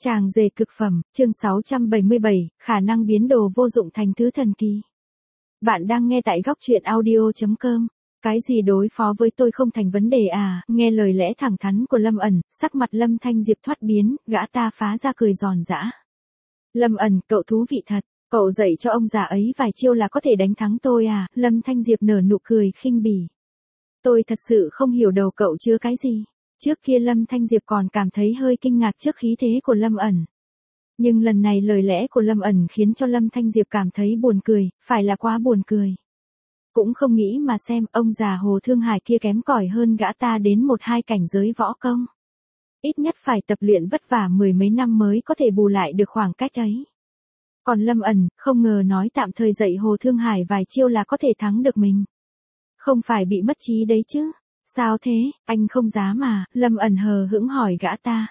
Tràng dề cực phẩm, chương 677, khả năng biến đồ vô dụng thành thứ thần kỳ. Bạn đang nghe tại góc truyện audio.com. Cái gì đối phó với tôi không thành vấn đề à? Nghe lời lẽ thẳng thắn của Lâm ẩn, sắc mặt Lâm Thanh Diệp thoát biến, gã ta phá ra cười giòn giã. Lâm ẩn, cậu thú vị thật, cậu dạy cho ông già ấy vài chiêu là có thể đánh thắng tôi à? Lâm Thanh Diệp nở nụ cười khinh bỉ. Tôi thật sự không hiểu đầu cậu chứa cái gì. Trước kia Lâm Thanh Diệp còn cảm thấy hơi kinh ngạc trước khí thế của Lâm ẩn. Nhưng lần này lời lẽ của Lâm ẩn khiến cho Lâm Thanh Diệp cảm thấy buồn cười, phải là quá buồn cười. Cũng không nghĩ mà xem ông già Hồ Thương Hải kia kém cỏi hơn gã ta đến 1-2 cảnh giới võ công. Ít nhất phải tập luyện vất vả 10 mấy năm mới có thể bù lại được khoảng cách ấy. Còn Lâm ẩn, không ngờ nói tạm thời dạy Hồ Thương Hải vài chiêu là có thể thắng được mình. Không phải bị mất trí đấy chứ. Sao thế, anh không dám mà, Lâm ẩn hờ hững hỏi gã ta.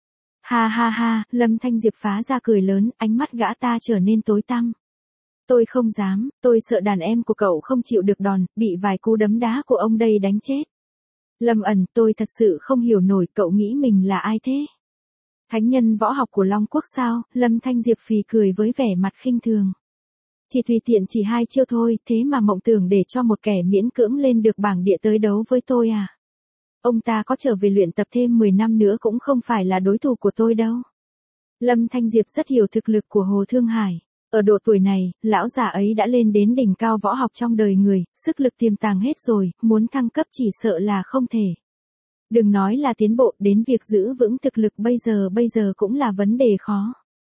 Ha ha ha, Lâm Thanh Diệp phá ra cười lớn, ánh mắt gã ta trở nên tối tăm. Tôi không dám, tôi sợ đàn em của cậu không chịu được đòn, bị vài cú đấm đá của ông đây đánh chết. Lâm ẩn, tôi thật sự không hiểu nổi cậu nghĩ mình là ai thế? Thánh nhân võ học của Long Quốc sao? Lâm Thanh Diệp phì cười với vẻ mặt khinh thường. Chỉ tùy tiện chỉ 2 chiêu thôi, thế mà mộng tưởng để cho một kẻ miễn cưỡng lên được bảng địa tới đấu với tôi à? Ông ta có trở về luyện tập thêm 10 năm nữa cũng không phải là đối thủ của tôi đâu. Lâm Thanh Diệp rất hiểu thực lực của Hồ Thương Hải. Ở độ tuổi này, lão già ấy đã lên đến đỉnh cao võ học trong đời người, sức lực tiềm tàng hết rồi, muốn thăng cấp chỉ sợ là không thể. Đừng nói là tiến bộ, đến việc giữ vững thực lực bây giờ cũng là vấn đề khó.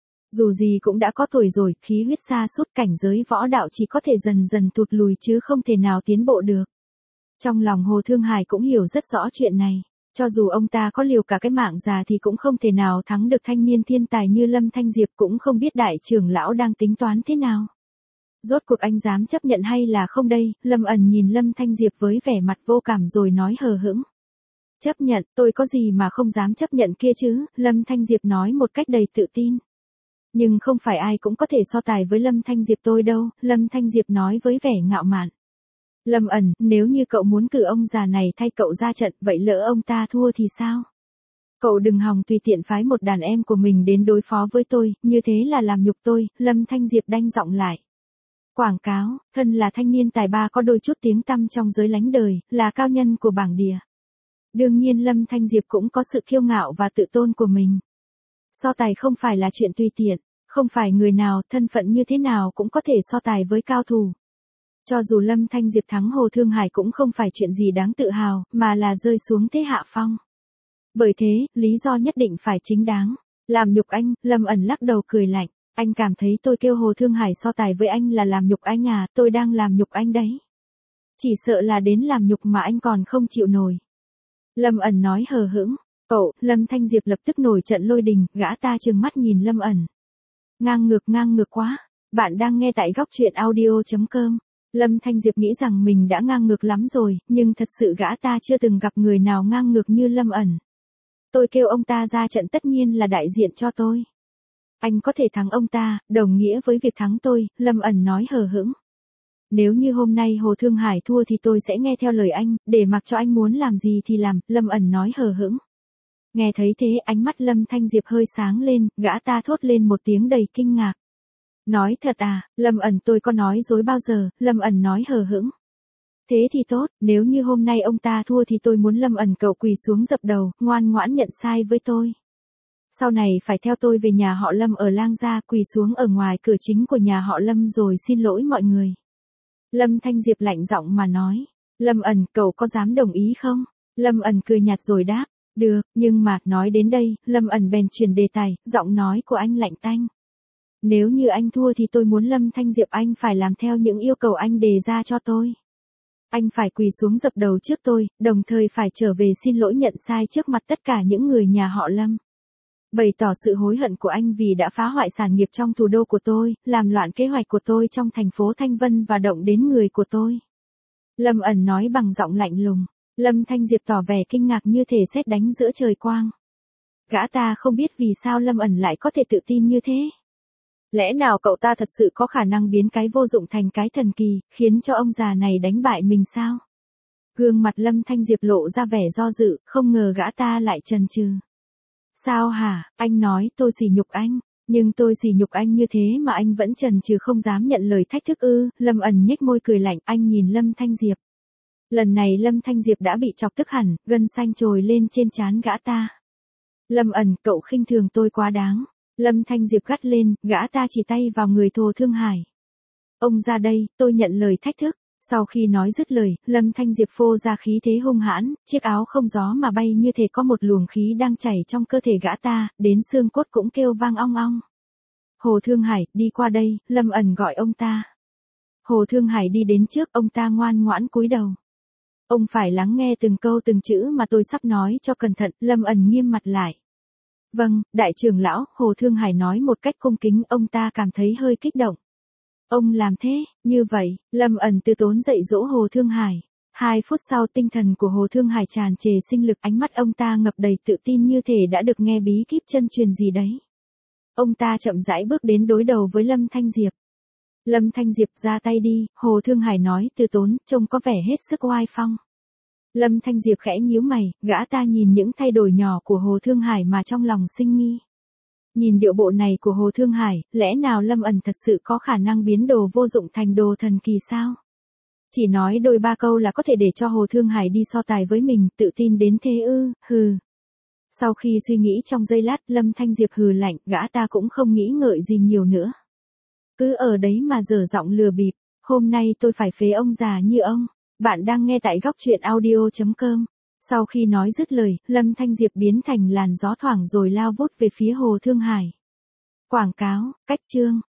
Dù gì cũng đã có tuổi rồi, khí huyết sa sút, cảnh giới võ đạo chỉ có thể dần dần tụt lùi chứ không thể nào tiến bộ được. Trong lòng Hồ Thương Hải cũng hiểu rất rõ chuyện này. Cho dù ông ta có liều cả cái mạng già thì cũng không thể nào thắng được thanh niên thiên tài như Lâm Thanh Diệp, cũng không biết đại trưởng lão đang tính toán thế nào. Rốt cuộc anh dám chấp nhận hay là không đây? Lâm ẩn nhìn Lâm Thanh Diệp với vẻ mặt vô cảm rồi nói hờ hững. Chấp nhận, tôi có gì mà không dám chấp nhận kia chứ? Lâm Thanh Diệp nói một cách đầy tự tin. Nhưng không phải ai cũng có thể so tài với Lâm Thanh Diệp tôi đâu, Lâm Thanh Diệp nói với vẻ ngạo mạn. Lâm ẩn, nếu như cậu muốn cử ông già này thay cậu ra trận, vậy lỡ ông ta thua thì sao? Cậu đừng hòng tùy tiện phái một đàn em của mình đến đối phó với tôi, như thế là làm nhục tôi, Lâm Thanh Diệp đanh giọng lại. Quảng cáo, thân là thanh niên tài ba có đôi chút tiếng tăm trong giới lánh đời, là cao nhân của bảng địa. Đương nhiên Lâm Thanh Diệp cũng có sự kiêu ngạo và tự tôn của mình. So tài không phải là chuyện tùy tiện, không phải người nào, thân phận như thế nào cũng có thể so tài với cao thủ. Cho dù Lâm Thanh Diệp thắng Hồ Thương Hải cũng không phải chuyện gì đáng tự hào, mà là rơi xuống thế hạ phong. Bởi thế, lý do nhất định phải chính đáng. Làm nhục anh, Lâm ẩn lắc đầu cười lạnh. Anh cảm thấy tôi kêu Hồ Thương Hải so tài với anh là làm nhục anh à? Tôi đang làm nhục anh đấy. Chỉ sợ là đến làm nhục mà anh còn không chịu nổi. Lâm ẩn nói hờ hững. Cậu, Lâm Thanh Diệp lập tức nổi trận lôi đình, gã ta trừng mắt nhìn Lâm ẩn. Ngang ngược quá. Bạn đang nghe tại góc truyện audio.com. Lâm Thanh Diệp nghĩ rằng mình đã ngang ngược lắm rồi, nhưng thật sự gã ta chưa từng gặp người nào ngang ngược như Lâm ẩn. Tôi kêu ông ta ra trận tất nhiên là đại diện cho tôi. Anh có thể thắng ông ta, đồng nghĩa với việc thắng tôi, Lâm ẩn nói hờ hững. Nếu như hôm nay Hồ Thương Hải thua thì tôi sẽ nghe theo lời anh, để mặc cho anh muốn làm gì thì làm, Lâm ẩn nói hờ hững. Nghe thấy thế ánh mắt Lâm Thanh Diệp hơi sáng lên, gã ta thốt lên một tiếng đầy kinh ngạc. Nói thật à? Lâm ẩn, tôi có nói dối bao giờ? Lâm ẩn nói hờ hững. Thế thì tốt, nếu như hôm nay ông ta thua thì tôi muốn Lâm ẩn cậu quỳ xuống dập đầu, ngoan ngoãn nhận sai với tôi. Sau này phải theo tôi về nhà họ Lâm ở Lang Gia, quỳ xuống ở ngoài cửa chính của nhà họ Lâm rồi xin lỗi mọi người. Lâm Thanh Diệp lạnh giọng mà nói. Lâm ẩn, cậu có dám đồng ý không? Lâm ẩn cười nhạt rồi đáp. Được, nhưng mà, nói đến đây, Lâm ẩn bèn chuyển đề tài, giọng nói của anh lạnh tanh. Nếu như anh thua thì tôi muốn Lâm Thanh Diệp anh phải làm theo những yêu cầu anh đề ra cho tôi. Anh phải quỳ xuống dập đầu trước tôi, đồng thời phải trở về xin lỗi nhận sai trước mặt tất cả những người nhà họ Lâm. Bày tỏ sự hối hận của anh vì đã phá hoại sản nghiệp trong thủ đô của tôi, làm loạn kế hoạch của tôi trong thành phố Thanh Vân và động đến người của tôi. Lâm ẩn nói bằng giọng lạnh lùng. Lâm Thanh Diệp tỏ vẻ kinh ngạc như thể sét đánh giữa trời quang. Gã ta không biết vì sao Lâm ẩn lại có thể tự tin như thế. Lẽ nào cậu ta thật sự có khả năng biến cái vô dụng thành cái thần kỳ, khiến cho ông già này đánh bại mình sao? Gương mặt Lâm Thanh Diệp lộ ra vẻ do dự, không ngờ gã ta lại chần chừ. Sao hả, anh nói tôi sỉ nhục anh, nhưng tôi sỉ nhục anh như thế mà anh vẫn chần chừ không dám nhận lời thách thức ư? Lâm ẩn nhếch môi cười lạnh, anh nhìn Lâm Thanh Diệp. Lần này Lâm Thanh Diệp đã bị chọc tức hẳn, gân xanh trồi lên trên trán gã ta. Lâm ẩn, cậu khinh thường tôi quá đáng. Lâm Thanh Diệp gắt lên, gã ta chỉ tay vào người Hồ Thương Hải. Ông ra đây, tôi nhận lời thách thức. Sau khi nói dứt lời, Lâm Thanh Diệp phô ra khí thế hung hãn, chiếc áo không gió mà bay như thể có một luồng khí đang chảy trong cơ thể gã ta, đến xương cốt cũng kêu vang ong ong. Hồ Thương Hải, đi qua đây, Lâm ẩn gọi ông ta. Hồ Thương Hải đi đến trước, ông ta ngoan ngoãn cúi đầu. Ông phải lắng nghe từng câu từng chữ mà tôi sắp nói cho cẩn thận, Lâm ẩn nghiêm mặt lại. Vâng, đại trưởng lão, Hồ Thương Hải nói một cách cung kính, ông ta cảm thấy hơi kích động. Ông làm thế, như vậy, Lâm ẩn từ tốn dạy dỗ Hồ Thương Hải. 2 phút sau tinh thần của Hồ Thương Hải tràn trề sinh lực, ánh mắt ông ta ngập đầy tự tin như thể đã được nghe bí kíp chân truyền gì đấy. Ông ta chậm rãi bước đến đối đầu với Lâm Thanh Diệp. Lâm Thanh Diệp ra tay đi, Hồ Thương Hải nói từ tốn, trông có vẻ hết sức oai phong. Lâm Thanh Diệp khẽ nhíu mày, gã ta nhìn những thay đổi nhỏ của Hồ Thương Hải mà trong lòng sinh nghi. Nhìn điệu bộ này của Hồ Thương Hải, lẽ nào Lâm ẩn thật sự có khả năng biến đồ vô dụng thành đồ thần kỳ sao? Chỉ nói đôi ba câu là có thể để cho Hồ Thương Hải đi so tài với mình, tự tin đến thế ư? Hừ. Sau khi suy nghĩ trong giây lát, Lâm Thanh Diệp hừ lạnh, gã ta cũng không nghĩ ngợi gì nhiều nữa. Cứ ở đấy mà dở giọng lừa bịp, hôm nay tôi phải phế ông già như ông. Bạn đang nghe tại góc truyện audio.com. Sau khi nói dứt lời, Lâm Thanh Diệp biến thành làn gió thoảng rồi lao vút về phía Hồ Thương Hải. Quảng cáo, cách chương.